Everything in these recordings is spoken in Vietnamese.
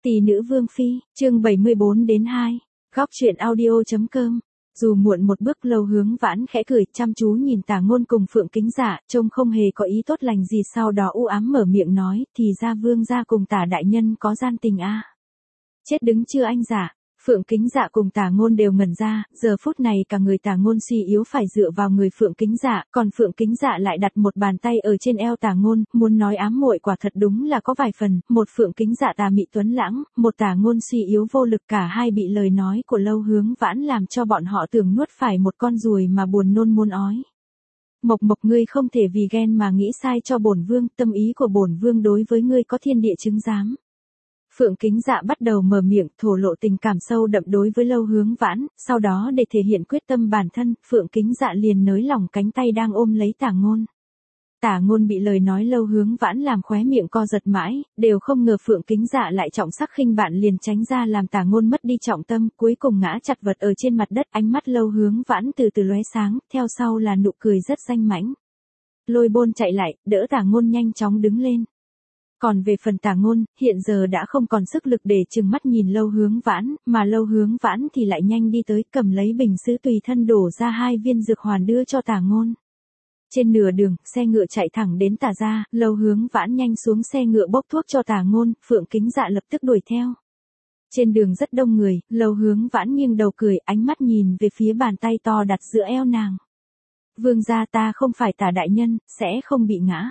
Tỷ nữ Vương Phi, chương 74-2, góc truyện audio.com. Dù muộn một bước, Lâu Hướng Vãn khẽ cười, chăm chú nhìn Tả Ngôn cùng Phượng Kính Dạ, trông không hề có ý tốt lành gì, sau đó u ám mở miệng nói, thì ra Vương gia cùng Tả đại nhân có gian tình a. Chết đứng chưa anh giả? Phượng Kính Dạ cùng Tả Ngôn đều ngẩn ra, giờ phút này cả người Tả Ngôn suy yếu phải dựa vào người Phượng Kính Dạ, còn Phượng Kính Dạ lại đặt một bàn tay ở trên eo Tả Ngôn, muốn nói ám muội quả thật đúng là có vài phần, một Phượng Kính Dạ tà mị tuấn lãng, một Tả Ngôn suy yếu vô lực, cả hai bị lời nói của Lâu Hướng Vãn làm cho bọn họ tưởng nuốt phải một con ruồi mà buồn nôn muốn ói. Mộc Mộc, ngươi không thể vì ghen mà nghĩ sai cho bổn vương, tâm ý của bổn vương đối với ngươi có thiên địa chứng giám. Phượng Kính Dạ bắt đầu mở miệng thổ lộ tình cảm sâu đậm đối với Lâu Hướng Vãn, sau đó để thể hiện quyết tâm bản thân, Phượng Kính Dạ liền nới lỏng cánh tay đang ôm lấy Tả Ngôn. Tả Ngôn bị lời nói Lâu Hướng Vãn làm khóe miệng co giật mãi, đều không ngờ Phượng Kính Dạ lại trọng sắc khinh bạn, liền tránh ra làm Tả Ngôn mất đi trọng tâm, cuối cùng ngã chặt vật ở trên mặt đất. Ánh mắt Lâu Hướng Vãn từ từ lóe sáng, theo sau là nụ cười rất danh mãnh. Lôi Bôn chạy lại, đỡ Tả Ngôn nhanh chóng đứng lên. Còn về phần Tả Ngôn, hiện giờ đã không còn sức lực để trừng mắt nhìn Lâu Hướng Vãn, mà Lâu Hướng Vãn thì lại nhanh đi tới, cầm lấy bình sứ tùy thân đổ ra 2 viên dược hoàn đưa cho Tả Ngôn. Trên nửa đường, xe ngựa chạy thẳng đến Tả gia, Lâu Hướng Vãn nhanh xuống xe ngựa bốc thuốc cho Tả Ngôn, Phượng Kính Dạ lập tức đuổi theo. Trên đường rất đông người, Lâu Hướng Vãn nghiêng đầu cười, ánh mắt nhìn về phía bàn tay to đặt giữa eo nàng. Vương gia, ta không phải Tả đại nhân, sẽ không bị ngã.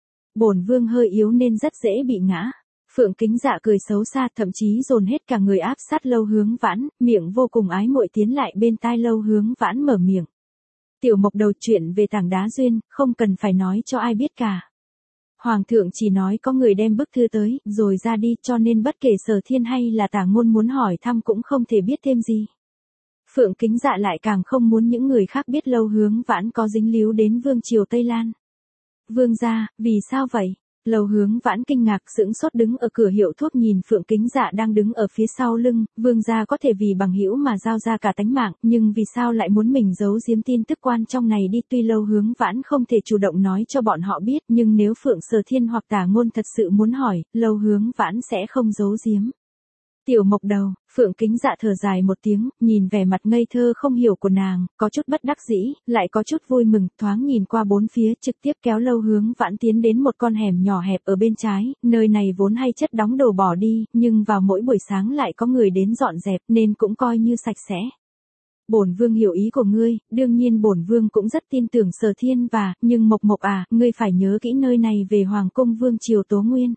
Bổn vương hơi yếu nên rất dễ bị ngã. Phượng Kính Dạ cười xấu xa, thậm chí dồn hết cả người áp sát Lâu Hướng Vãn, miệng vô cùng ái muội tiến lại bên tai Lâu Hướng Vãn mở miệng. Tiểu Mộc đầu, chuyện về tảng đá duyên, không cần phải nói cho ai biết cả. Hoàng thượng chỉ nói có người đem bức thư tới, rồi ra đi, cho nên bất kể Sở Thiên hay là Tả Ngôn muốn hỏi thăm cũng không thể biết thêm gì. Phượng Kính Dạ lại càng không muốn những người khác biết Lâu Hướng Vãn có dính líu đến vương triều Tây Lan. Vương gia, vì sao vậy? Lâu Hướng Vãn kinh ngạc sững sốt đứng ở cửa hiệu thuốc nhìn Phượng Kính Dạ đang đứng ở phía sau lưng, vương gia có thể vì bằng hữu mà giao ra cả tánh mạng, nhưng vì sao lại muốn mình giấu giếm tin tức quan trọng này đi? Tuy Lâu Hướng Vãn không thể chủ động nói cho bọn họ biết, nhưng nếu Phượng Sở Thiên hoặc Tả Ngôn thật sự muốn hỏi, Lâu Hướng Vãn sẽ không giấu giếm. Tiểu Mộc đầu, Phượng Kính Dạ thở dài một tiếng, nhìn vẻ mặt ngây thơ không hiểu của nàng, có chút bất đắc dĩ, lại có chút vui mừng, thoáng nhìn qua bốn phía, trực tiếp kéo Lâu Hướng Vãn tiến đến một con hẻm nhỏ hẹp ở bên trái, nơi này vốn hay chất đóng đồ bỏ đi, nhưng vào mỗi buổi sáng lại có người đến dọn dẹp, nên cũng coi như sạch sẽ. Bổn vương hiểu ý của ngươi, đương nhiên bổn vương cũng rất tin tưởng Sở Thiên nhưng Mộc Mộc à, ngươi phải nhớ kỹ nơi này về Hoàng cung vương triều Tố Nguyên.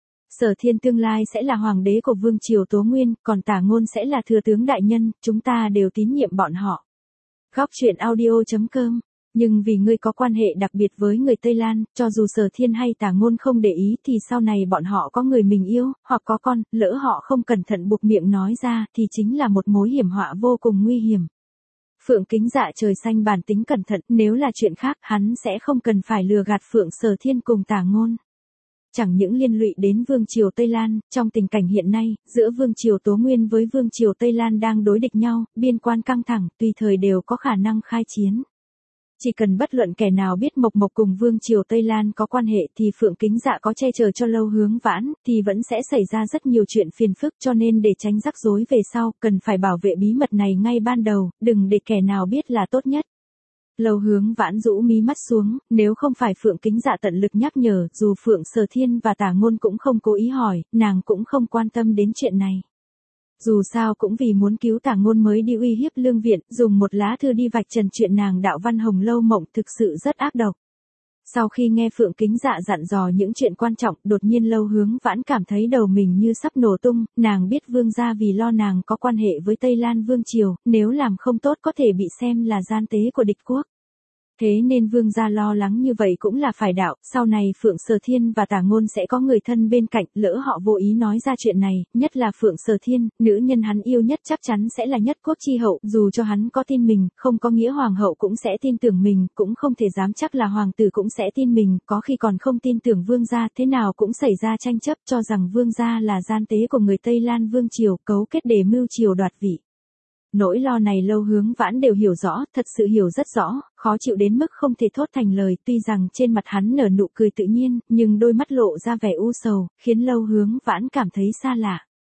Sở Thiên tương lai sẽ là hoàng đế của vương triều Tố Nguyên, còn Tả Ngôn sẽ là thừa tướng đại nhân, chúng ta đều tín nhiệm bọn họ. Góc truyện audio.com. Nhưng vì ngươi có quan hệ đặc biệt với người Tây Lan, cho dù Sở Thiên hay Tả Ngôn không để ý thì sau này bọn họ có người mình yêu, hoặc có con, lỡ họ không cẩn thận buộc miệng nói ra thì chính là một mối hiểm họa vô cùng nguy hiểm. Phượng Kính Dạ trời xanh bản tính cẩn thận, nếu là chuyện khác hắn sẽ không cần phải lừa gạt Phượng Sở Thiên cùng Tả Ngôn. Chẳng những liên lụy đến vương triều Tây Lan, trong tình cảnh hiện nay, giữa vương triều Tố Nguyên với vương triều Tây Lan đang đối địch nhau, biên quan căng thẳng, tùy thời đều có khả năng khai chiến. Chỉ cần bất luận kẻ nào biết Mộc Mộc cùng vương triều Tây Lan có quan hệ thì Phượng Kính Dạ có che chở cho Lâu Hướng Vãn, thì vẫn sẽ xảy ra rất nhiều chuyện phiền phức, cho nên để tránh rắc rối về sau, cần phải bảo vệ bí mật này ngay ban đầu, đừng để kẻ nào biết là tốt nhất. Lâu Hướng Vãn rũ mí mắt xuống, nếu không phải Phượng Kính Dạ tận lực nhắc nhở, dù Phượng Sở Thiên và Tả Ngôn cũng không cố ý hỏi, nàng cũng không quan tâm đến chuyện này. Dù sao cũng vì muốn cứu Tả Ngôn mới đi uy hiếp lương viện, dùng một lá thư đi vạch trần chuyện nàng đạo văn Hồng Lâu Mộng, thực sự rất ác độc. Sau khi nghe Phượng Kính Dạ dặn dò những chuyện quan trọng, đột nhiên Lâu Hướng Vãn cảm thấy đầu mình như sắp nổ tung, nàng biết vương gia vì lo nàng có quan hệ với Tây Lan vương triều, nếu làm không tốt có thể bị xem là gian tế của địch quốc. Thế nên vương gia lo lắng như vậy cũng là phải đạo, sau này Phượng Sở Thiên và Tả Ngôn sẽ có người thân bên cạnh, lỡ họ vô ý nói ra chuyện này, nhất là Phượng Sở Thiên, nữ nhân hắn yêu nhất chắc chắn sẽ là nhất quốc chi hậu, dù cho hắn có tin mình, không có nghĩa hoàng hậu cũng sẽ tin tưởng mình, cũng không thể dám chắc là hoàng tử cũng sẽ tin mình, có khi còn không tin tưởng vương gia, thế nào cũng xảy ra tranh chấp cho rằng vương gia là gian tế của người Tây Lan vương triều, cấu kết để mưu triều đoạt vị. Nỗi lo này Lâu Hướng Vãn đều hiểu rõ, thật sự hiểu rất rõ, khó chịu đến mức không thể thốt thành lời, tuy rằng trên mặt hắn nở nụ cười tự nhiên, nhưng đôi mắt lộ ra vẻ u sầu, khiến Lâu Hướng Vãn cảm thấy xa lạ.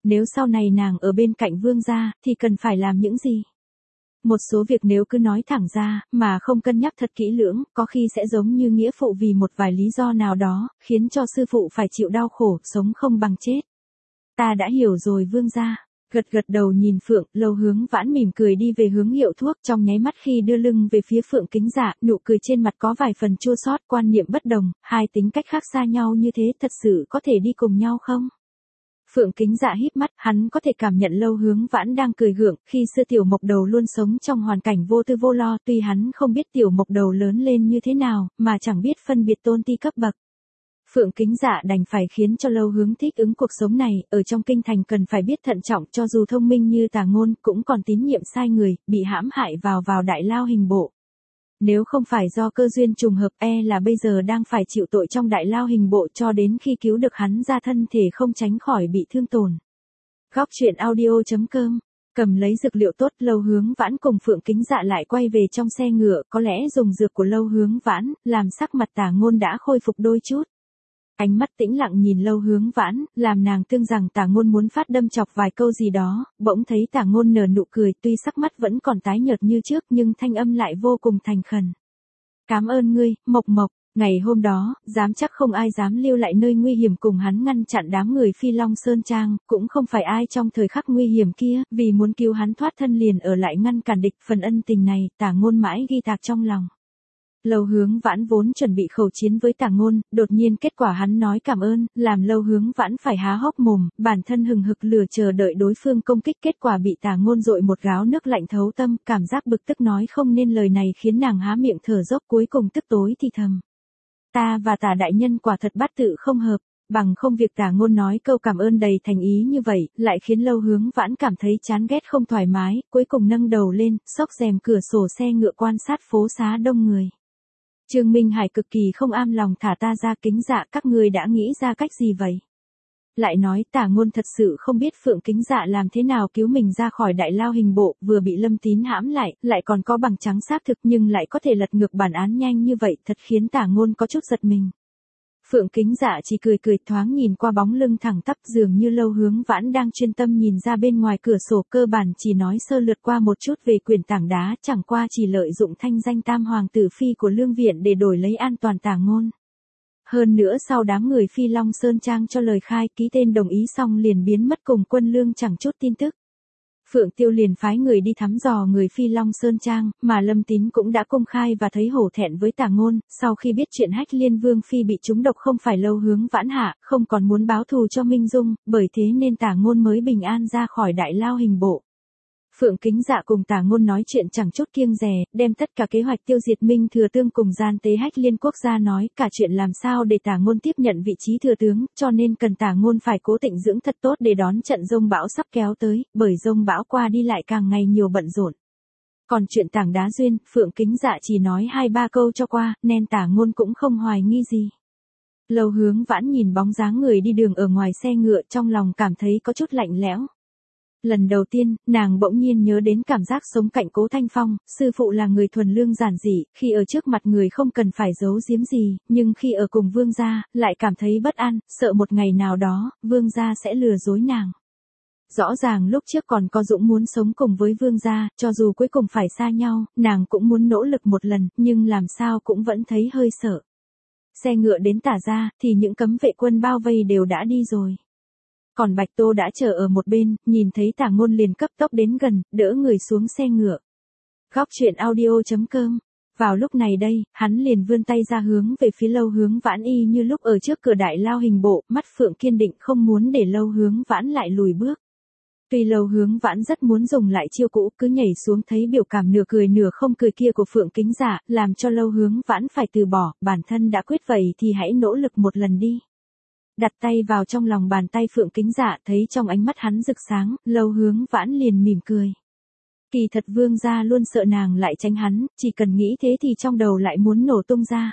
Nếu sau này nàng ở bên cạnh vương gia, thì cần phải làm những gì? Một số việc nếu cứ nói thẳng ra, mà không cân nhắc thật kỹ lưỡng, có khi sẽ giống như nghĩa phụ vì một vài lý do nào đó, khiến cho sư phụ phải chịu đau khổ, sống không bằng chết. Ta đã hiểu rồi vương gia. Gật gật đầu nhìn Phượng, Lâu Hướng Vãn mỉm cười đi về hướng hiệu thuốc, trong nháy mắt khi đưa lưng về phía Phượng Kính Dạ, nụ cười trên mặt có vài phần chua xót, quan niệm bất đồng, hai tính cách khác xa nhau như thế thật sự có thể đi cùng nhau không? Phượng Kính Dạ híp mắt, hắn có thể cảm nhận Lâu Hướng Vãn đang cười gượng, khi xưa Tiểu Mộc Đầu luôn sống trong hoàn cảnh vô tư vô lo, tuy hắn không biết Tiểu Mộc Đầu lớn lên như thế nào, mà chẳng biết phân biệt tôn ti cấp bậc. Phượng Kính Dạ đành phải khiến cho Lâu Hướng thích ứng cuộc sống này, ở trong kinh thành cần phải biết thận trọng, cho dù thông minh như Tả Ngôn, cũng còn tín nhiệm sai người, bị hãm hại vào đại lao hình bộ. Nếu không phải do cơ duyên trùng hợp, là bây giờ đang phải chịu tội trong đại lao hình bộ cho đến khi cứu được hắn ra, thân thể không tránh khỏi bị thương tổn. Góc truyện audio.com. Cầm lấy dược liệu tốt, Lâu Hướng Vãn cùng Phượng Kính Dạ lại quay về trong xe ngựa, có lẽ dùng dược của Lâu Hướng Vãn, làm sắc mặt Tả Ngôn đã khôi phục đôi chút. Ánh mắt tĩnh lặng nhìn Lâu Hướng Vãn, làm nàng tưởng rằng Tả Ngôn muốn phát đâm chọc vài câu gì đó, bỗng thấy Tả Ngôn nở nụ cười, tuy sắc mắt vẫn còn tái nhợt như trước nhưng thanh âm lại vô cùng thành khẩn. Cảm ơn ngươi, Mộc Mộc. Ngày hôm đó, dám chắc không ai dám lưu lại nơi nguy hiểm cùng hắn ngăn chặn đám người Phi Long Sơn Trang, cũng không phải ai trong thời khắc nguy hiểm kia, vì muốn cứu hắn thoát thân liền ở lại ngăn cản địch, phần ân tình này, Tả Ngôn mãi ghi tạc trong lòng. Lâu Hướng Vãn vốn chuẩn bị khẩu chiến với Tả Ngôn, đột nhiên kết quả hắn nói cảm ơn, làm Lâu Hướng Vãn phải há hốc mồm, bản thân hừng hực lửa chờ đợi đối phương công kích, kết quả bị Tả Ngôn dội một gáo nước lạnh thấu tâm, cảm giác bực tức nói không nên lời này khiến nàng há miệng thở dốc, cuối cùng tức tối thì thầm. Ta và Tả đại nhân quả thật bát tự không hợp, bằng không việc Tả Ngôn nói câu cảm ơn đầy thành ý như vậy, lại khiến Lâu Hướng Vãn cảm thấy chán ghét không thoải mái, cuối cùng nâng đầu lên, xốc rèm cửa sổ xe ngựa quan sát phố xá đông người. Trương Minh Hải cực kỳ không am lòng thả ta ra. Kính Dạ, các ngươi đã nghĩ ra cách gì vậy? Lại nói Tả Ngôn thật sự không biết Phượng Kính Dạ làm thế nào cứu mình ra khỏi đại lao hình bộ, vừa bị Lâm Tín hãm lại còn có bằng chứng xác thực nhưng lại có thể lật ngược bản án nhanh như vậy, thật khiến Tả Ngôn có chút giật mình. Phượng Kính Dạ chỉ cười thoáng nhìn qua bóng lưng thẳng tắp, dường như Lâu Hướng Vãn đang chuyên tâm nhìn ra bên ngoài cửa sổ, cơ bản chỉ nói sơ lược qua một chút về quyền tảng đá, chẳng qua chỉ lợi dụng thanh danh tam hoàng tử phi của Lương Viện để đổi lấy an toàn Tả Ngôn. Hơn nữa sau đám người Phi Long Sơn Trang cho lời khai, ký tên đồng ý xong liền biến mất cùng quân lương chẳng chút tin tức. Phượng Tiêu liền phái người đi thăm dò người Phi Long Sơn Trang, mà Lâm Tín cũng đã công khai và thấy hổ thẹn với Tả Ngôn, sau khi biết chuyện Hách Liên Vương Phi bị trúng độc không phải Lâu Hướng Vãn hạ, không còn muốn báo thù cho Minh Dung, bởi thế nên Tả Ngôn mới bình an ra khỏi đại lao hình bộ. Phượng Kính Dạ cùng Tả Ngôn nói chuyện chẳng chút kiêng dè, đem tất cả kế hoạch tiêu diệt Minh Thừa Tương cùng gian tế Hách Liên quốc gia nói, cả chuyện làm sao để Tả Ngôn tiếp nhận vị trí thừa tướng, cho nên cần Tả Ngôn phải cố tịnh dưỡng thật tốt để đón trận giông bão sắp kéo tới, bởi giông bão qua đi lại càng ngày nhiều bận rộn. Còn chuyện tảng đá duyên, Phượng Kính Dạ chỉ nói 2-3 câu cho qua, nên Tả Ngôn cũng không hoài nghi gì. Lâu Hướng Vãn nhìn bóng dáng người đi đường ở ngoài xe ngựa, trong lòng cảm thấy có chút lạnh lẽo. Lần đầu tiên, nàng bỗng nhiên nhớ đến cảm giác sống cạnh Cố Thanh Phong, sư phụ là người thuần lương giản dị, khi ở trước mặt người không cần phải giấu giếm gì, nhưng khi ở cùng vương gia, lại cảm thấy bất an, sợ một ngày nào đó, vương gia sẽ lừa dối nàng. Rõ ràng lúc trước còn có dũng muốn sống cùng với vương gia, cho dù cuối cùng phải xa nhau, nàng cũng muốn nỗ lực một lần, nhưng làm sao cũng vẫn thấy hơi sợ. Xe ngựa đến Tả gia, thì những cấm vệ quân bao vây đều đã đi rồi. Còn Bạch Tô đã chờ ở một bên, nhìn thấy Tả Ngôn liền cấp tốc đến gần, đỡ người xuống xe ngựa. Góc truyện audio.com. Vào lúc này đây, hắn liền vươn tay ra hướng về phía Lâu Hướng Vãn y như lúc ở trước cửa đại lao hình bộ, mắt phượng kiên định không muốn để Lâu Hướng Vãn lại lùi bước. Tuy Lâu Hướng Vãn rất muốn dùng lại chiêu cũ, cứ nhảy xuống thấy biểu cảm nửa cười nửa không cười kia của Phượng Kính Dạ, làm cho Lâu Hướng Vãn phải từ bỏ, bản thân đã quyết vậy thì hãy nỗ lực một lần đi. Đặt tay vào trong lòng bàn tay Phượng Kính Dạ, thấy trong ánh mắt hắn rực sáng, Lâu Hướng Vãn liền mỉm cười. Kỳ thật vương gia luôn sợ nàng lại tránh hắn, chỉ cần nghĩ thế thì trong đầu lại muốn nổ tung ra.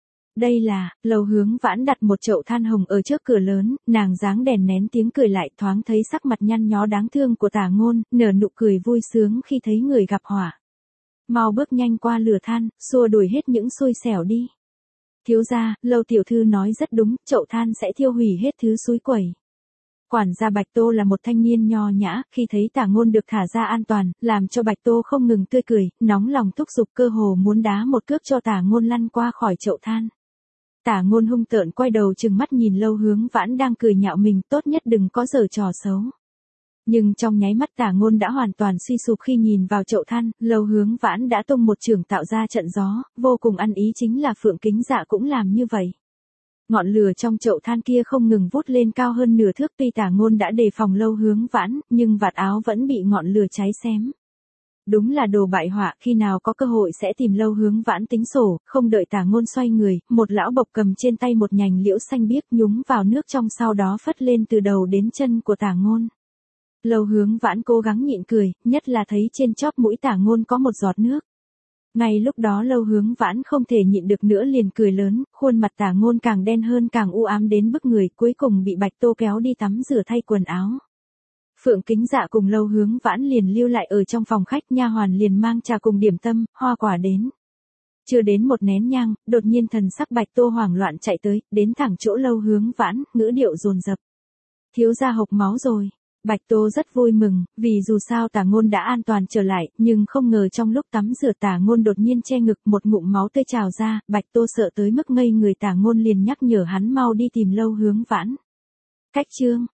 Đây là, Lâu Hướng Vãn đặt một chậu than hồng ở trước cửa lớn, nàng dáng đèn nén tiếng cười lại, thoáng thấy sắc mặt nhăn nhó đáng thương của Tả Ngôn, nở nụ cười vui sướng khi thấy người gặp họa. Mau bước nhanh qua lửa than, xua đuổi hết những xui xẻo đi. Thiếu gia, Lâu tiểu thư nói rất đúng, chậu than sẽ thiêu hủy hết thứ xúi quẩy. Quản gia Bạch Tô là một thanh niên nho nhã, khi thấy Tả Ngôn được thả ra an toàn, làm cho Bạch Tô không ngừng tươi cười, nóng lòng thúc giục cơ hồ muốn đá một cước cho Tả Ngôn lăn qua khỏi chậu than. Tả Ngôn hung tợn quay đầu trừng mắt nhìn Lâu Hướng Vãn đang cười nhạo mình, tốt nhất đừng có giở trò xấu. Nhưng trong nháy mắt Tả Ngôn đã hoàn toàn suy sụp khi nhìn vào chậu than, Lâu Hướng Vãn đã tung một chưởng tạo ra trận gió, vô cùng ăn ý, chính là Phượng Kính Dạ cũng làm như vậy. Ngọn lửa trong chậu than kia không ngừng vút lên cao hơn nửa thước, tuy Tả Ngôn đã đề phòng Lâu Hướng Vãn, nhưng vạt áo vẫn bị ngọn lửa cháy xém. Đúng là đồ bại họa, khi nào có cơ hội sẽ tìm Lâu Hướng Vãn tính sổ, không đợi Tả Ngôn xoay người, một lão bộc cầm trên tay một nhành liễu xanh biếc nhúng vào nước trong, sau đó phất lên từ đầu đến chân của Tả Ngôn. Lâu Hướng Vãn cố gắng nhịn cười, nhất là thấy trên chóp mũi Tả Ngôn có một giọt nước. Ngay lúc đó Lâu Hướng Vãn không thể nhịn được nữa liền cười lớn, khuôn mặt Tả Ngôn càng đen hơn càng u ám đến bức người, cuối cùng bị Bạch Tô kéo đi tắm rửa thay quần áo. Phượng Kính Dạ cùng Lâu Hướng Vãn liền lưu lại ở trong phòng khách, nha hoàn liền mang trà cùng điểm tâm, hoa quả đến. Chưa đến một nén nhang, đột nhiên thần sắc Bạch Tô hoảng loạn chạy tới, đến thẳng chỗ Lâu Hướng Vãn, ngữ điệu dồn dập. Thiếu gia hộc máu rồi. Bạch Tô rất vui mừng, vì dù sao Tả Ngôn đã an toàn trở lại, nhưng không ngờ trong lúc tắm rửa Tả Ngôn đột nhiên che ngực, một ngụm máu tươi trào ra, Bạch Tô sợ tới mức ngây người, Tả Ngôn liền nhắc nhở hắn mau đi tìm Lâu Hướng Vãn. Cách chương